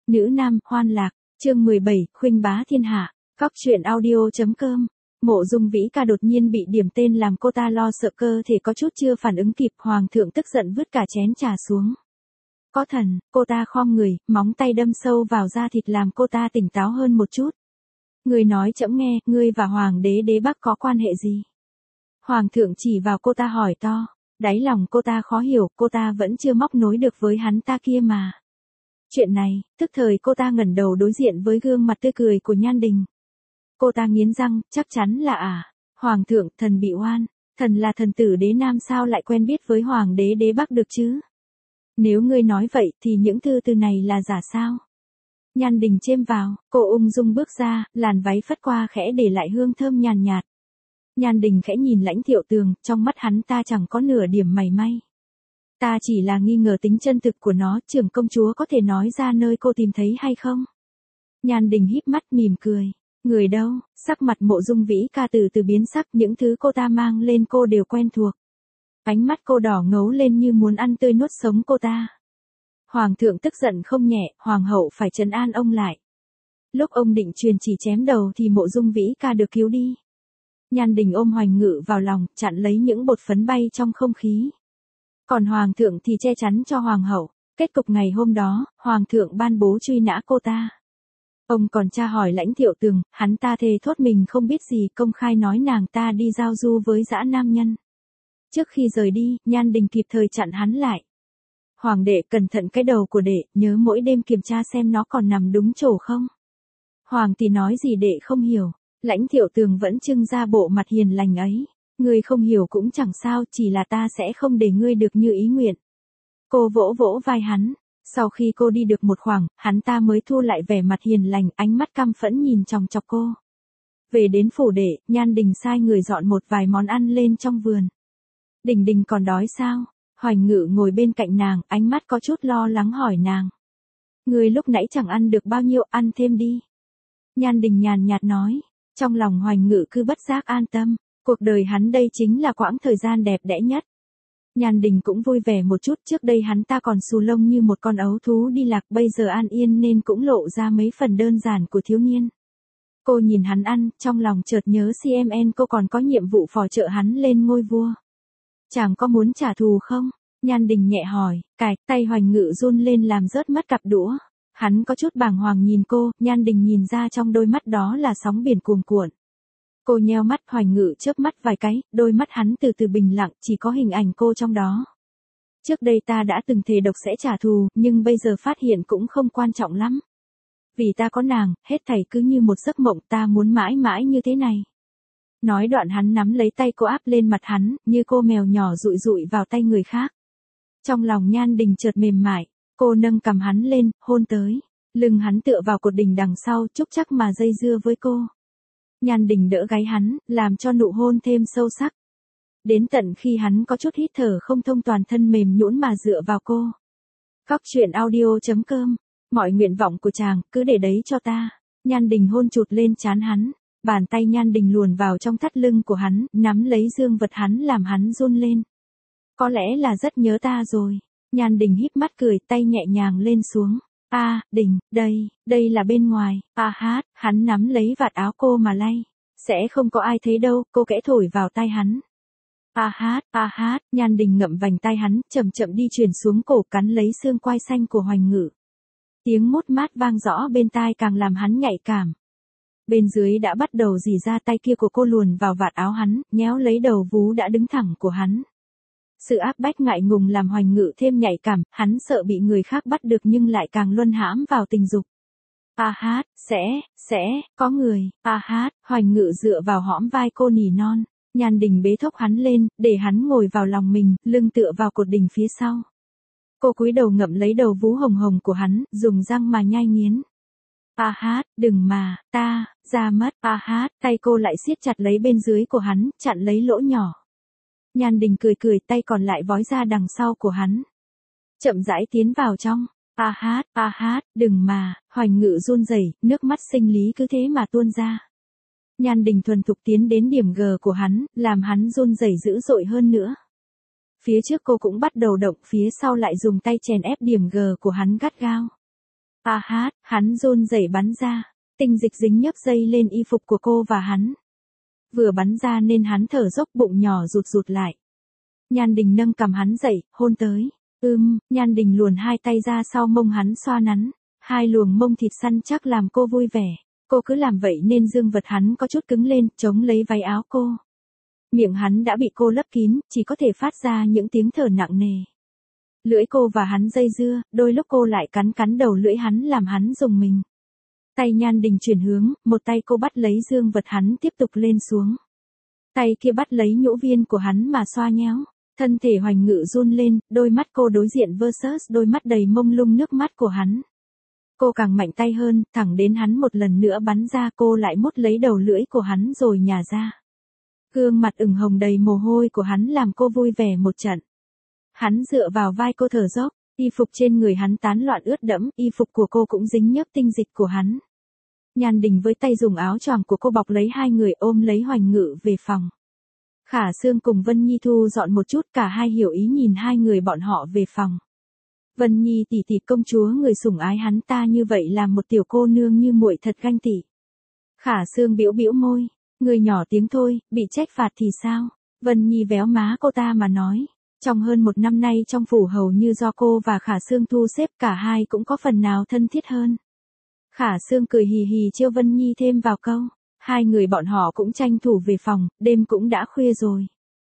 Nữ nam, hoan lạc, chương 17, khuynh bá thiên hạ, Cóc truyện audio.com. Mộ Dung Vĩ Ca đột nhiên bị điểm tên làm cô ta lo sợ cơ thể có chút chưa phản ứng kịp, hoàng thượng tức giận vứt cả chén trà xuống. Có thần, cô ta khom người, móng tay đâm sâu vào da thịt làm cô ta tỉnh táo hơn một chút. Người nói trẫm nghe, ngươi và hoàng đế đế Bắc có quan hệ gì? Hoàng thượng chỉ vào cô ta hỏi to, đáy lòng cô ta khó hiểu, cô ta vẫn chưa móc nối được với hắn ta kia mà. Chuyện này, tức thời cô ta ngẩng đầu đối diện với gương mặt tươi cười của Nhan Đình. Cô ta nghiến răng, chắc chắn là Hoàng thượng, thần bị oan, thần là thần tử đế nam sao lại quen biết với hoàng đế đế Bắc được chứ? Nếu ngươi nói vậy thì những thư từ này là giả sao? Nhan Đình chêm vào, cô ung dung bước ra, làn váy phất qua khẽ để lại hương thơm nhàn nhạt. Nhan Đình khẽ nhìn Lãnh Thiệu Tường, trong mắt hắn ta chẳng có nửa điểm mảy may. Ta chỉ là nghi ngờ tính chân thực của nó, trưởng công chúa có thể nói ra nơi cô tìm thấy hay không? Nhan Đình híp mắt mỉm cười. Người đâu? Sắc mặt Mộ Dung Vĩ Ca từ từ biến sắc, những thứ cô ta mang lên cô đều quen thuộc. Ánh mắt cô đỏ ngấu lên như muốn ăn tươi nuốt sống cô ta. Hoàng thượng tức giận không nhẹ, hoàng hậu phải trấn an ông lại. Lúc ông định truyền chỉ chém đầu thì Mộ Dung Vĩ Ca được cứu đi. Nhan Đình ôm Hoành Ngự vào lòng, chặn lấy những bột phấn bay trong không khí. Còn hoàng thượng thì che chắn cho hoàng hậu. Kết cục ngày hôm đó, hoàng thượng ban bố truy nã cô ta. Ông còn tra hỏi Lãnh Thiệu Tường, hắn ta thề thốt mình không biết gì, công khai nói nàng ta đi giao du với dã nam nhân. Trước khi rời đi, Nhan Đình kịp thời chặn hắn lại. Hoàng đệ cẩn thận cái đầu của đệ, nhớ mỗi đêm kiểm tra xem nó còn nằm đúng chỗ không. Hoàng tỷ nói gì đệ không hiểu. Lãnh Thiệu Tường vẫn trưng ra bộ mặt hiền lành ấy. Ngươi không hiểu cũng chẳng sao, chỉ là ta sẽ không để ngươi được như ý nguyện. Cô vỗ vỗ vai hắn. Sau khi cô đi được một khoảng, hắn ta mới thu lại vẻ mặt hiền lành, ánh mắt căm phẫn nhìn chòng chọc cô. Về đến phủ đệ, Nhan Đình sai người dọn một vài món ăn lên trong vườn. Đình Đình còn đói sao? Hoành Ngự ngồi bên cạnh nàng, ánh mắt có chút lo lắng hỏi nàng. Ngươi lúc nãy chẳng ăn được bao nhiêu, ăn thêm đi. Nhan Đình nhàn nhạt nói. Trong lòng Hoành Ngự cứ bất giác an tâm, cuộc đời hắn đây chính là quãng thời gian đẹp đẽ nhất. Nhan Đình cũng vui vẻ một chút, trước đây hắn ta còn xù lông như một con ấu thú đi lạc, bây giờ an yên nên cũng lộ ra mấy phần đơn giản của thiếu niên. Cô nhìn hắn ăn, trong lòng chợt nhớ CMN cô còn có nhiệm vụ phò trợ hắn lên ngôi vua. Chàng có muốn trả thù không? Nhan Đình nhẹ hỏi, tay Hoành Ngự run lên làm rớt mất cặp đũa. Hắn có chút bàng hoàng nhìn cô, Nhan Đình nhìn ra trong đôi mắt đó là sóng biển cuồn cuộn. Cô nheo mắt, Hoành Ngự chớp mắt vài cái, đôi mắt hắn từ từ bình lặng, chỉ có hình ảnh cô trong đó. Trước đây ta đã từng thề độc sẽ trả thù, nhưng bây giờ phát hiện cũng không quan trọng lắm. Vì ta có nàng, hết thảy cứ như một giấc mộng, ta muốn mãi mãi như thế này. Nói đoạn hắn nắm lấy tay cô áp lên mặt hắn, như cô mèo nhỏ dụi dụi vào tay người khác. Trong lòng Nhan Đình chợt mềm mại, cô nâng cằm hắn lên, hôn tới. Lưng hắn tựa vào cột đình đằng sau, chúc chắc mà dây dưa với cô. Nhan Đình đỡ gáy hắn, làm cho nụ hôn thêm sâu sắc. Đến tận khi hắn có chút hít thở không thông, toàn thân mềm nhũn mà dựa vào cô. Cóc truyện audio.com. Mọi nguyện vọng của chàng, cứ để đấy cho ta. Nhan Đình hôn chụt lên trán hắn. Bàn tay Nhan Đình luồn vào trong thắt lưng của hắn, nắm lấy dương vật hắn làm hắn run lên. Có lẽ là rất nhớ ta rồi. Nhan Đình híp mắt cười, tay nhẹ nhàng lên xuống. Đình, đây là bên ngoài. Hắn nắm lấy vạt áo cô mà lay. Sẽ không có ai thấy đâu, cô kẽ thổi vào tai hắn. Nhan Đình ngậm vành tai hắn, chậm chậm đi truyền xuống cổ, cắn lấy xương quai xanh của Hoành Ngự. Tiếng mút mát vang rõ bên tai càng làm hắn nhạy cảm. Bên dưới đã bắt đầu rỉ ra, tay kia của cô luồn vào vạt áo hắn, nhéo lấy đầu vú đã đứng thẳng của hắn. Sự áp bách ngại ngùng làm Hoành Ngự thêm nhạy cảm, hắn sợ bị người khác bắt được nhưng lại càng luân hãm vào tình dục. Có người. Hoành Ngự dựa vào hõm vai cô nỉ non. Nhan Đình bế thốc hắn lên, để hắn ngồi vào lòng mình, lưng tựa vào cột đình phía sau. Cô cúi đầu ngậm lấy đầu vú hồng hồng của hắn, dùng răng mà nhai nghiến. Đừng mà, ta, ra mất. Tay cô lại siết chặt lấy bên dưới của hắn, chặn lấy lỗ nhỏ. Nhan Đình cười, tay còn lại vói ra đằng sau của hắn. Chậm rãi tiến vào trong. Đừng mà, Hoành Ngự run rẩy, nước mắt sinh lý cứ thế mà tuôn ra. Nhan Đình thuần thục tiến đến điểm G của hắn, làm hắn run rẩy dữ dội hơn nữa. Phía trước cô cũng bắt đầu động, phía sau lại dùng tay chèn ép điểm G của hắn gắt gao. A hát, hắn run rẩy bắn ra. Tinh dịch dính nhấp dây lên y phục của cô và hắn. Vừa bắn ra nên hắn thở dốc, bụng nhỏ rụt rụt lại. Nhan Đình nâng cầm hắn dậy, hôn tới. Nhan Đình luồn hai tay ra sau mông hắn xoa nắn. Hai luồng mông thịt săn chắc làm cô vui vẻ. Cô cứ làm vậy nên dương vật hắn có chút cứng lên, chống lấy váy áo cô. Miệng hắn đã bị cô lấp kín, chỉ có thể phát ra những tiếng thở nặng nề. Lưỡi cô và hắn dây dưa, đôi lúc cô lại cắn đầu lưỡi hắn làm hắn rùng mình. Tay Nhan Đình chuyển hướng, một tay cô bắt lấy dương vật hắn tiếp tục lên xuống. Tay kia bắt lấy nhũ viên của hắn mà xoa nhéo. Thân thể Hoành Ngự run lên, đôi mắt cô đối diện versus đôi mắt đầy mông lung nước mắt của hắn. Cô càng mạnh tay hơn, thẳng đến hắn một lần nữa bắn ra, cô lại mút lấy đầu lưỡi của hắn rồi nhả ra. Gương mặt ửng hồng đầy mồ hôi của hắn làm cô vui vẻ một trận. Hắn dựa vào vai cô thở dốc, y phục trên người hắn tán loạn ướt đẫm, y phục của cô cũng dính nhớp tinh dịch của hắn. Nhan Đình với tay dùng áo choàng của cô bọc lấy hai người, ôm lấy Hoành Ngự về phòng. Khả Sương cùng Vân Nhi thu dọn một chút, cả hai hiểu ý nhìn hai người bọn họ về phòng. Vân Nhi tỷ tỷ, công chúa người sủng ái hắn ta như vậy làm một tiểu cô nương như muội thật ganh tị. Khả Sương bĩu bĩu môi, người nhỏ tiếng thôi, bị trách phạt thì sao? Vân Nhi véo má cô ta mà nói. Trong hơn một năm nay trong phủ hầu như do cô và Khả Sương thu xếp, cả hai cũng có phần nào thân thiết hơn. Khả Sương cười hì hì trêu Vân Nhi thêm vào câu. Hai người bọn họ cũng tranh thủ về phòng, đêm cũng đã khuya rồi.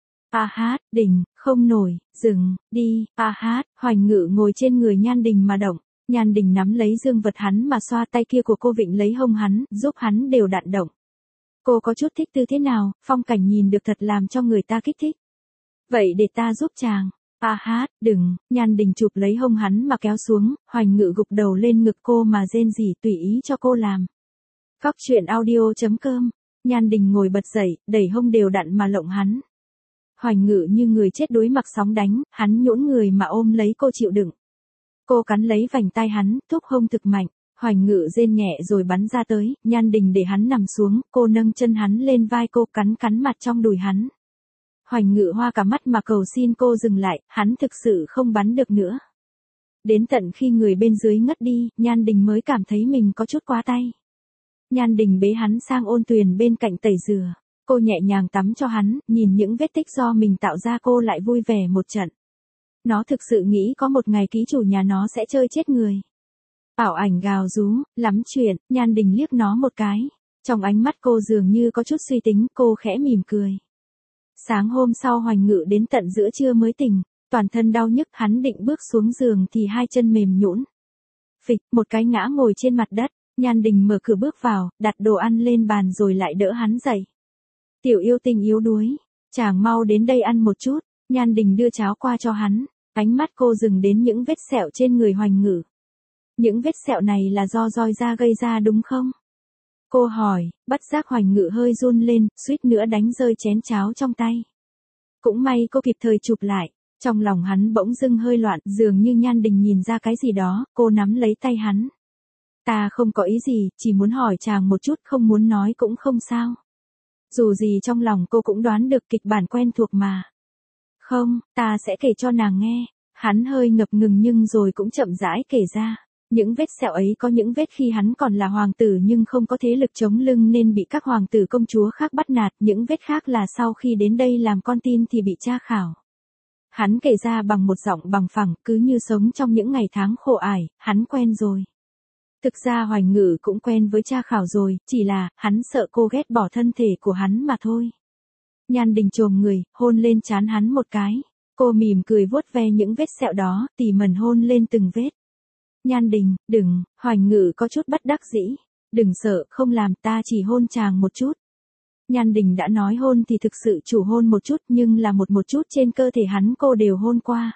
A hát, Đình, không nổi, dừng, đi, A hát, Hoành Ngự ngồi trên người Nhan Đình mà động. Nhan Đình nắm lấy dương vật hắn mà xoa, tay kia của cô vịnh lấy hông hắn, giúp hắn đều đặn động. Cô có chút thích tư thế nào, phong cảnh nhìn được thật làm cho người ta kích thích. Vậy để ta giúp chàng. A hát, đừng, Nhan Đình chụp lấy hông hắn mà kéo xuống, Hoành Ngự gục đầu lên ngực cô mà rên rỉ tùy ý cho cô làm. Cóc truyện audio.com. Nhan Đình ngồi bật dậy, đẩy hông đều đặn mà lộng hắn. Hoành Ngự như người chết đuối mặc sóng đánh, hắn nhũn người mà ôm lấy cô chịu đựng. Cô cắn lấy vành tai hắn, thúc hông thực mạnh. Hoành Ngự rên nhẹ rồi bắn ra tới, Nhan Đình để hắn nằm xuống, cô nâng chân hắn lên vai cô, cắn mặt trong đùi hắn. Hoành Ngự hoa cả mắt mà cầu xin cô dừng lại, hắn thực sự không bắn được nữa. Đến tận khi người bên dưới ngất đi, Nhan Đình mới cảm thấy mình có chút quá tay. Nhan Đình bế hắn sang ôn tuyền bên cạnh tẩy rửa. Cô nhẹ nhàng tắm cho hắn, nhìn những vết tích do mình tạo ra cô lại vui vẻ một trận. Nó thực sự nghĩ có một ngày ký chủ nhà nó sẽ chơi chết người. Bảo Ảnh gào rú, lắm chuyện, Nhan Đình liếc nó một cái. Trong ánh mắt cô dường như có chút suy tính, cô khẽ mỉm cười. Sáng hôm sau Hoành Ngự đến tận giữa trưa mới tỉnh, toàn thân đau nhức, hắn định bước xuống giường thì hai chân mềm nhũn. Phịch, một cái ngã ngồi trên mặt đất. Nhan Đình mở cửa bước vào, đặt đồ ăn lên bàn rồi lại đỡ hắn dậy. Tiểu yêu tinh yếu đuối, chàng mau đến đây ăn một chút. Nhan Đình đưa cháo qua cho hắn, ánh mắt cô dừng đến những vết sẹo trên người Hoành Ngự. Những vết sẹo này là do roi da gây ra đúng không? Cô hỏi, bất giác Hoành Ngự hơi run lên, suýt nữa đánh rơi chén cháo trong tay. Cũng may cô kịp thời chụp lại, trong lòng hắn bỗng dưng hơi loạn, dường như Nhan Đình nhìn ra cái gì đó, cô nắm lấy tay hắn. Ta không có ý gì, chỉ muốn hỏi chàng một chút, không muốn nói cũng không sao. Dù gì trong lòng cô cũng đoán được kịch bản quen thuộc mà. Không, ta sẽ kể cho nàng nghe. Hắn hơi ngập ngừng nhưng rồi cũng chậm rãi kể ra. Những vết sẹo ấy có những vết khi hắn còn là hoàng tử nhưng không có thế lực chống lưng nên bị các hoàng tử công chúa khác bắt nạt. Những vết khác là sau khi đến đây làm con tin thì bị tra khảo. Hắn kể ra bằng một giọng bằng phẳng, cứ như sống trong những ngày tháng khổ ải, hắn quen rồi. Thực ra Hoành Ngự cũng quen với tra khảo rồi, chỉ là, hắn sợ cô ghét bỏ thân thể của hắn mà thôi. Nhan Đình chồm người, hôn lên trán hắn một cái. Cô mỉm cười vuốt ve những vết sẹo đó, tỉ mẩn hôn lên từng vết. Nhan Đình, đừng, Hoành Ngự có chút bất đắc dĩ. Đừng sợ, không làm, ta chỉ hôn chàng một chút. Nhan Đình đã nói hôn thì thực sự chủ hôn một chút nhưng là một chút trên cơ thể hắn cô đều hôn qua.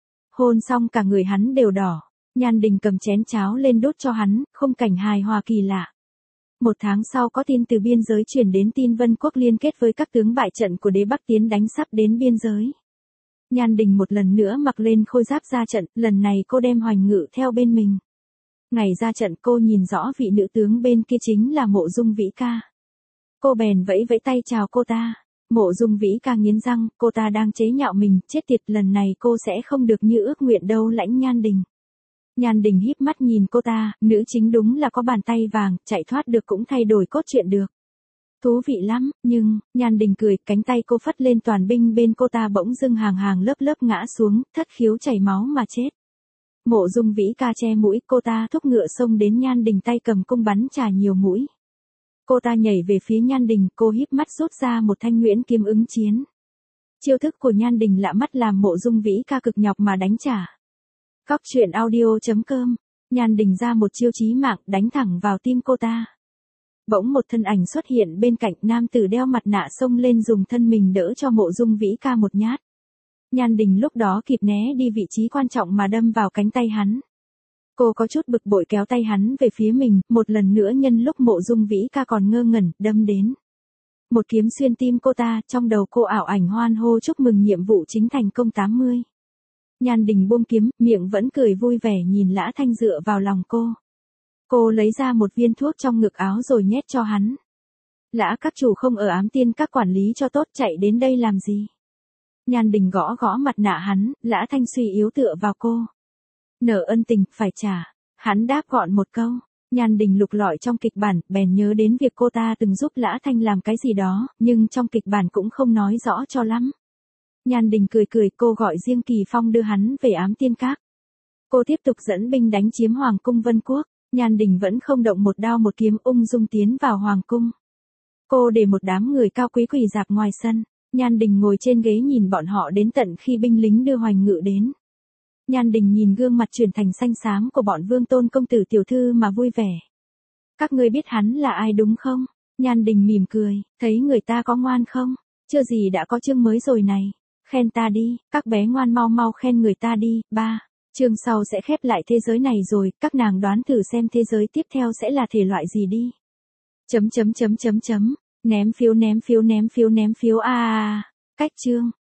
Hôn xong cả người hắn đều đỏ. Nhan Đình cầm chén cháo lên đốt cho hắn, khung cảnh hài hòa kỳ lạ. Một tháng sau có tin từ biên giới truyền đến tin Vân Quốc liên kết với các tướng bại trận của đế Bắc tiến đánh sắp đến biên giới. Nhan Đình một lần nữa mặc lên khôi giáp ra trận, lần này cô đem Hoành Ngự theo bên mình. Ngày ra trận cô nhìn rõ vị nữ tướng bên kia chính là Mộ Dung Vĩ Ca. Cô bèn vẫy vẫy tay chào cô ta. Mộ Dung Vĩ Ca nghiến răng, cô ta đang chế nhạo mình, chết tiệt, lần này cô sẽ không được như ước nguyện đâu lãnh Nhan Đình. Nhan Đình híp mắt nhìn cô ta, nữ chính đúng là có bàn tay vàng, chạy thoát được cũng thay đổi cốt truyện được. Thú vị lắm, nhưng, Nhan Đình cười, cánh tay cô phất lên toàn binh bên cô ta bỗng dưng hàng hàng lớp lớp ngã xuống, thất khiếu chảy máu mà chết. Mộ Dung Vĩ Ca che mũi, cô ta thúc ngựa xông đến Nhan Đình tay cầm cung bắn trả nhiều mũi. Cô ta nhảy về phía Nhan Đình, cô híp mắt rút ra một thanh Nguyễn kiếm ứng chiến. Chiêu thức của Nhan Đình lạ mắt làm Mộ Dung Vĩ Ca cực nhọc mà đánh trả. Cóc truyện audio.com, Nhan Đình ra một chiêu chí mạng đánh thẳng vào tim cô ta. Bỗng một thân ảnh xuất hiện bên cạnh, nam tử đeo mặt nạ xông lên dùng thân mình đỡ cho Mộ Dung Vĩ Ca một nhát. Nhan Đình lúc đó kịp né đi vị trí quan trọng mà đâm vào cánh tay hắn. Cô có chút bực bội kéo tay hắn về phía mình, một lần nữa nhân lúc Mộ Dung Vĩ Ca còn ngơ ngẩn, đâm đến. Một kiếm xuyên tim cô ta, trong đầu cô ảo ảnh hoan hô chúc mừng nhiệm vụ chính thành công 80. Nhan Đình buông kiếm, miệng vẫn cười vui vẻ nhìn Lã Thanh dựa vào lòng cô. Cô lấy ra một viên thuốc trong ngực áo rồi nhét cho hắn. Lã các chủ không ở Ám Tiên các quản lý cho tốt, chạy đến đây làm gì? Nhan Đình gõ gõ mặt nạ hắn, Lã Thanh suy yếu tựa vào cô. Nợ ân tình, phải trả. Hắn đáp gọn một câu. Nhan Đình lục lọi trong kịch bản, bèn nhớ đến việc cô ta từng giúp Lã Thanh làm cái gì đó, nhưng trong kịch bản cũng không nói rõ cho lắm. Nhan Đình cười cười, cô gọi riêng Kỳ Phong đưa hắn về Ám Tiên các. Cô tiếp tục dẫn binh đánh chiếm Hoàng cung Vân Quốc. Nhan Đình vẫn không động một đao một kiếm, ung dung tiến vào Hoàng cung. Cô để một đám người cao quý quỳ rạp ngoài sân. Nhan Đình ngồi trên ghế nhìn bọn họ đến tận khi binh lính đưa hoành ngự đến. Nhan Đình nhìn gương mặt chuyển thành xanh xám của bọn Vương Tôn công tử tiểu thư mà vui vẻ. Các ngươi biết hắn là ai đúng không? Nhan Đình mỉm cười, thấy người ta có ngoan không? Chưa gì đã có chương mới rồi này. Khen ta đi, các bé ngoan mau mau khen người ta đi. 3. Chương sau sẽ khép lại thế giới này rồi, các nàng đoán thử xem thế giới tiếp theo sẽ là thể loại gì đi. Ném phiếu a. Cách chương.